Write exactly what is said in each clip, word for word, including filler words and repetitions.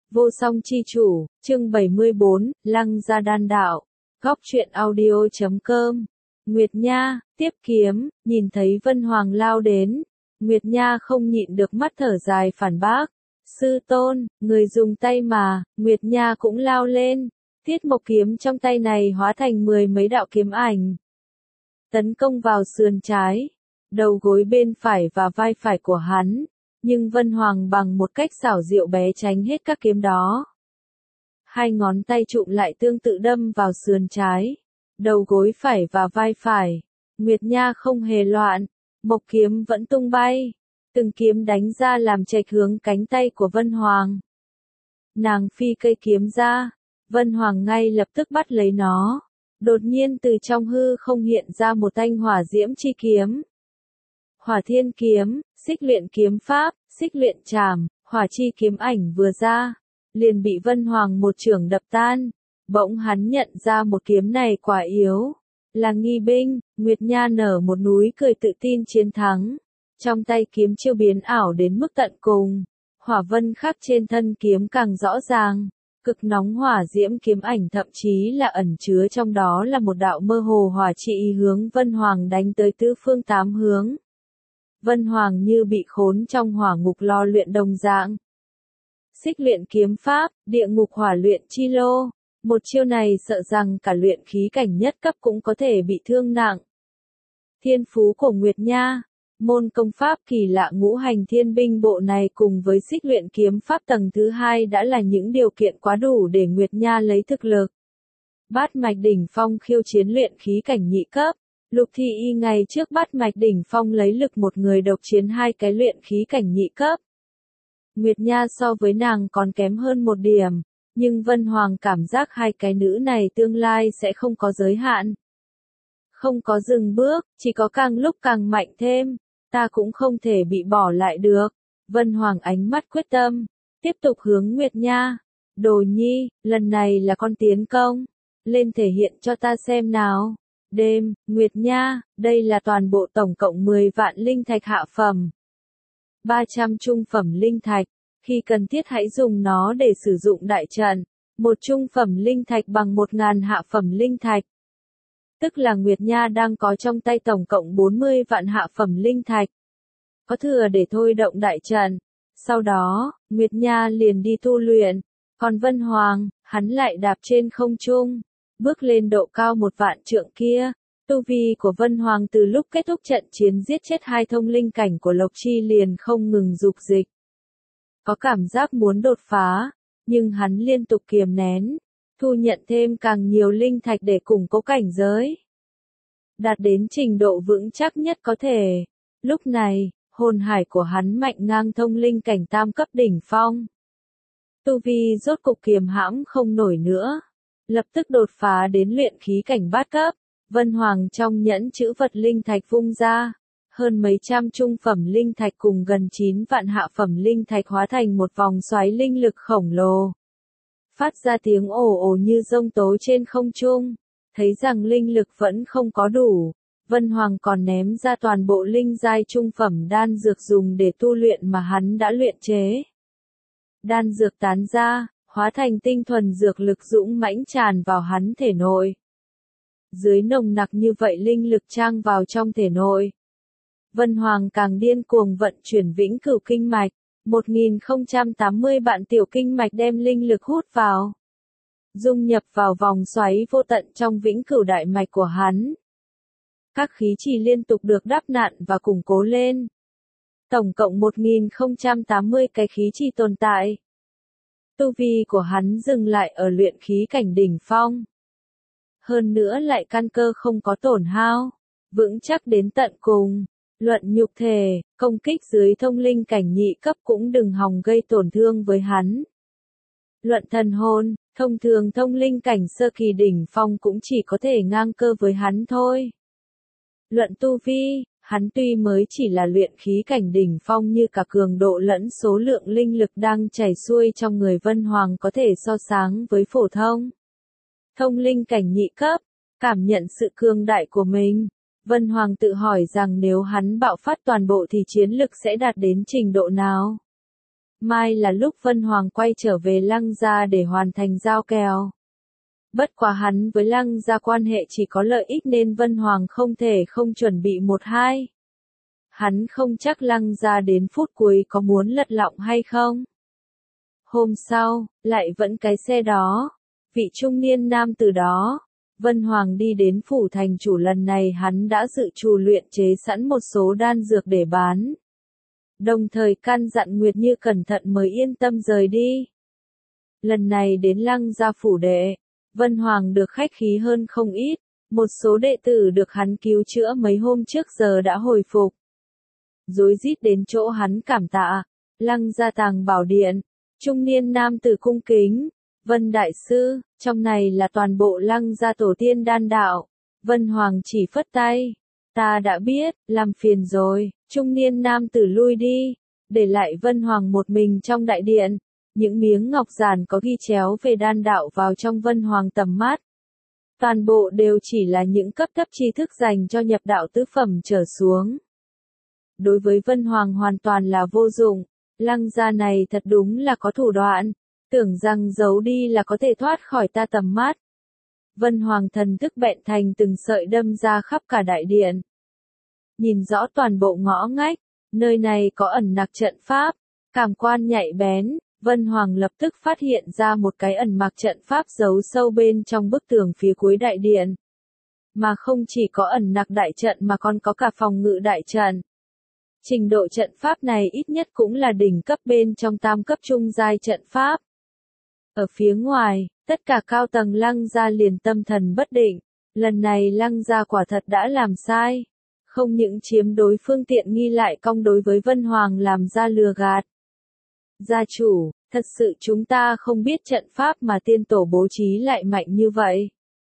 Vô song chi chủ, chương bảy mươi bốn, Lăng gia đan đạo. Góc truyện audio chấm com. Nguyệt Nha, tiếp kiếm, nhìn thấy Vân Hoàng lao đến. Nguyệt Nha không nhịn được mắt thở dài phản bác. Sư tôn, người dùng tay mà, Nguyệt Nha cũng lao lên. Tiết Mộc kiếm trong tay này hóa thành mười mấy đạo kiếm ảnh. Tấn công vào sườn trái, đầu gối bên phải và vai phải của hắn. Nhưng Vân Hoàng bằng một cách xảo diệu bé tránh hết các kiếm đó. Hai ngón tay chụm lại tương tự đâm vào sườn trái, đầu gối phải và vai phải. Nguyệt Nha không hề loạn, mộc kiếm vẫn tung bay. Từng kiếm đánh ra làm chệch hướng cánh tay của Vân Hoàng. Nàng phi cây kiếm ra, Vân Hoàng ngay lập tức bắt lấy nó. Đột nhiên từ trong hư không hiện ra một thanh hỏa diễm chi kiếm. Hỏa thiên kiếm, xích luyện kiếm pháp, xích luyện trảm, hỏa chi kiếm ảnh vừa ra, liền bị Vân Hoàng một chưởng đập tan. Bỗng hắn nhận ra một kiếm này quả yếu, là nghi binh. Nguyệt Nha nở một núi cười tự tin chiến thắng. Trong tay kiếm chiêu biến ảo đến mức tận cùng, hỏa vân khắc trên thân kiếm càng rõ ràng. Cực nóng hỏa diễm kiếm ảnh thậm chí là ẩn chứa trong đó là một đạo mơ hồ hỏa chi hướng Vân Hoàng đánh tới tứ phương tám hướng. Vân Hoàng như bị khốn trong hỏa ngục lo luyện đồng dạng. Xích luyện kiếm pháp, địa ngục hỏa luyện chi lô. Một chiêu này sợ rằng cả luyện khí cảnh nhất cấp cũng có thể bị thương nặng. Thiên phú của Nguyệt Nha, môn công pháp kỳ lạ ngũ hành thiên binh bộ này cùng với xích luyện kiếm pháp tầng thứ hai đã là những điều kiện quá đủ để Nguyệt Nha lấy thực lực. Bát mạch đỉnh phong khiêu chiến luyện khí cảnh nhị cấp. Lục Thi Y ngày trước Bát mạch đỉnh phong lấy lực một người độc chiến hai cái luyện khí cảnh nhị cấp. Nguyệt Nha so với nàng còn kém hơn một điểm, nhưng Vân Hoàng cảm giác hai cái nữ này tương lai sẽ không có giới hạn. Không có dừng bước, chỉ có càng lúc càng mạnh thêm, ta cũng không thể bị bỏ lại được. Vân Hoàng ánh mắt quyết tâm, tiếp tục hướng Nguyệt Nha. Đồ nhi, lần này là con tiến công, lên thể hiện cho ta xem nào. Đêm, Nguyệt Nha, đây là toàn bộ tổng cộng mười vạn linh thạch hạ phẩm. ba trăm trung phẩm linh thạch, khi cần thiết hãy dùng nó để sử dụng đại trận. Một trung phẩm linh thạch bằng một ngàn hạ phẩm linh thạch. Tức là Nguyệt Nha đang có trong tay tổng cộng bốn mươi vạn hạ phẩm linh thạch. Có thừa để thôi động đại trận. Sau đó, Nguyệt Nha liền đi tu luyện. Còn Vân Hoàng, hắn lại đạp trên không trung. Bước lên độ cao một vạn trượng kia, tu vi của Vân Hoàng từ lúc kết thúc trận chiến giết chết hai thông linh cảnh của Lộc Chi liền không ngừng dục dịch. Có cảm giác muốn đột phá, nhưng hắn liên tục kiềm nén, thu nhận thêm càng nhiều linh thạch để củng cố cảnh giới. Đạt đến trình độ vững chắc nhất có thể. Lúc này, hồn hải của hắn mạnh ngang thông linh cảnh tam cấp đỉnh phong. Tu vi rốt cục kiềm hãm không nổi nữa. Lập tức đột phá đến luyện khí cảnh bát cấp. Vân Hoàng trong nhẫn chữ vật linh thạch vung ra. Hơn mấy trăm trung phẩm linh thạch cùng gần chín vạn hạ phẩm linh thạch hóa thành một vòng xoáy linh lực khổng lồ. Phát ra tiếng ồ ồ như giông tố trên không trung. Thấy rằng linh lực vẫn không có đủ. Vân Hoàng còn ném ra toàn bộ linh giai trung phẩm đan dược dùng để tu luyện mà hắn đã luyện chế. Đan dược tán ra, hóa thành tinh thuần dược lực dũng mãnh tràn vào hắn thể nội. Dưới nồng nặc như vậy linh lực trang vào trong thể nội. Vân Hoàng càng điên cuồng vận chuyển vĩnh cửu kinh mạch, một nghìn không trăm tám mươi vạn tiểu kinh mạch đem linh lực hút vào. Dung nhập vào vòng xoáy vô tận trong vĩnh cửu đại mạch của hắn. Các khí trì liên tục được đắp nặn và củng cố lên. Tổng cộng một nghìn không trăm tám mươi cái khí trì tồn tại. Tu vi của hắn dừng lại ở luyện khí cảnh đỉnh phong. Hơn nữa lại căn cơ không có tổn hao, vững chắc đến tận cùng. Luận nhục thể, công kích dưới thông linh cảnh nhị cấp cũng đừng hòng gây tổn thương với hắn. Luận thần hồn, thông thường thông linh cảnh sơ kỳ đỉnh phong cũng chỉ có thể ngang cơ với hắn thôi. Luận tu vi, hắn tuy mới chỉ là luyện khí cảnh đỉnh phong như cả cường độ lẫn số lượng linh lực đang chảy xuôi trong người Vân Hoàng có thể so sánh với phổ thông. Thông linh cảnh nhị cấp, cảm nhận sự cường đại của mình. Vân Hoàng tự hỏi rằng nếu hắn bạo phát toàn bộ thì chiến lực sẽ đạt đến trình độ nào. mai là lúc Vân Hoàng quay trở về Lăng gia để hoàn thành giao kèo. Bất quá hắn với Lăng gia quan hệ chỉ có lợi ích nên Vân Hoàng không thể không chuẩn bị một hai. Hắn không chắc Lăng gia đến phút cuối có muốn lật lọng hay không. Hôm sau, lại vẫn cái xe đó, vị trung niên nam từ đó, Vân Hoàng đi đến phủ thành chủ. Lần này hắn đã dự trù luyện chế sẵn một số đan dược để bán. Đồng thời căn dặn Nguyệt Như cẩn thận mới yên tâm rời đi. Lần này đến Lăng gia phủ đệ, Vân Hoàng được khách khí hơn không ít, một số đệ tử được hắn cứu chữa mấy hôm trước giờ đã hồi phục. Rối rít đến chỗ hắn cảm tạ. Lăng gia tàng bảo điện, trung niên nam tử cung kính, Vân đại sư, trong này là toàn bộ Lăng gia tổ tiên đan đạo. Vân Hoàng chỉ phất tay, ta đã biết, làm phiền rồi. Trung niên nam tử lui đi, để lại Vân Hoàng một mình trong đại điện. Những miếng ngọc giản có ghi chéo về đan đạo vào trong Vân Hoàng tầm mắt. Toàn bộ đều chỉ là những cấp thấp tri thức dành cho nhập đạo tứ phẩm trở xuống. Đối với Vân Hoàng hoàn toàn là vô dụng. Lăng gia này thật đúng là có thủ đoạn, tưởng rằng giấu đi là có thể thoát khỏi ta tầm mắt. Vân Hoàng thần thức bện thành từng sợi đâm ra khắp cả đại điện. Nhìn rõ toàn bộ ngõ ngách, nơi này có ẩn nặc trận pháp, cảm quan nhạy bén, Vân Hoàng lập tức phát hiện ra một cái ẩn mặc trận pháp giấu sâu bên trong bức tường phía cuối đại điện. Mà không chỉ có ẩn nặc đại trận mà còn có cả phòng ngự đại trận. Trình độ trận pháp này ít nhất cũng là đỉnh cấp bên trong tam cấp trung giai trận pháp. Ở phía ngoài, tất cả cao tầng Lăng gia liền tâm thần bất định, lần này Lăng gia quả thật đã làm sai. Không những chiếm đối phương tiện nghi lại cong đối với Vân Hoàng làm ra lừa gạt. Gia chủ, thật sự chúng ta không biết trận pháp mà tiên tổ bố trí lại mạnh như vậy.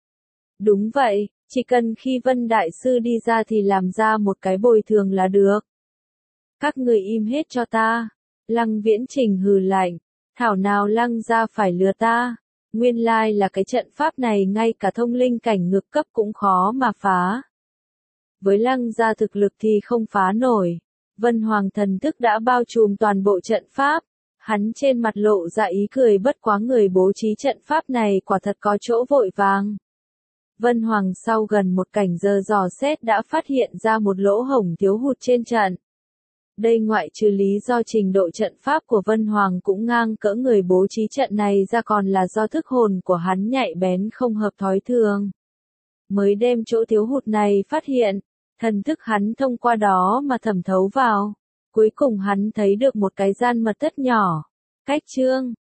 Đúng vậy, chỉ cần khi Vân Đại Sư đi ra thì làm ra một cái bồi thường là được. Các người im hết cho ta. Lăng Viễn Trình hừ lạnh, thảo nào Lăng gia phải lừa ta. Nguyên lai là cái trận pháp này ngay cả thông linh cảnh ngược cấp cũng khó mà phá. Với Lăng gia thực lực thì không phá nổi. Vân Hoàng thần thức đã bao trùm toàn bộ trận pháp. Hắn trên mặt lộ ra ý cười, bất quá người bố trí trận pháp này quả thật có chỗ vội vàng. Vân Hoàng sau gần một cảnh giờ dò xét đã phát hiện ra một lỗ hổng thiếu hụt trên trận. Đây ngoại trừ lý do trình độ trận pháp của Vân Hoàng cũng ngang cỡ người bố trí trận này ra còn là do thức hồn của hắn nhạy bén không hợp thói thường. Mới đem chỗ thiếu hụt này phát hiện, thần thức hắn thông qua đó mà thẩm thấu vào. Cuối cùng hắn thấy được một cái gian mật thất nhỏ. Cách chương